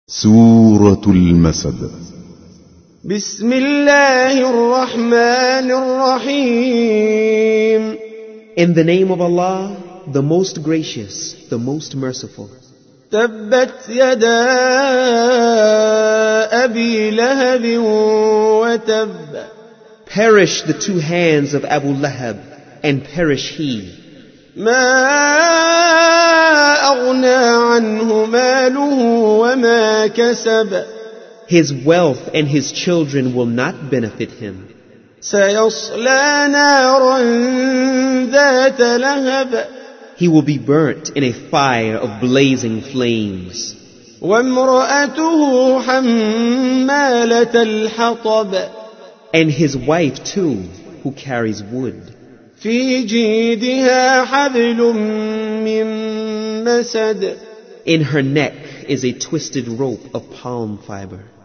سورة المسد. بسم الله الرحمن الرحيم. In the name of Allah, the most gracious, the most merciful. تبت يدا أبي لهب وتب. Perish the two hands of Abu Lahab, and perish he. ما أغنى عنه ماله وما كسب. His wealth and his children will not benefit him. سيصلى نارا ذات لهب. He will be burnt in a fire of blazing flames. وامرأته حمالة الحطب. And his wife too, who carries wood. في جيدها حبل من مسد. In her neck is a twisted rope of palm fiber.